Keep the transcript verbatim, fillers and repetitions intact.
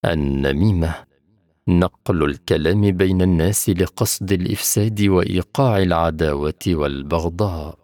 النميمة: نقل الكلام بين الناس لقصد الإفساد وإيقاع العداوة والبغضاء.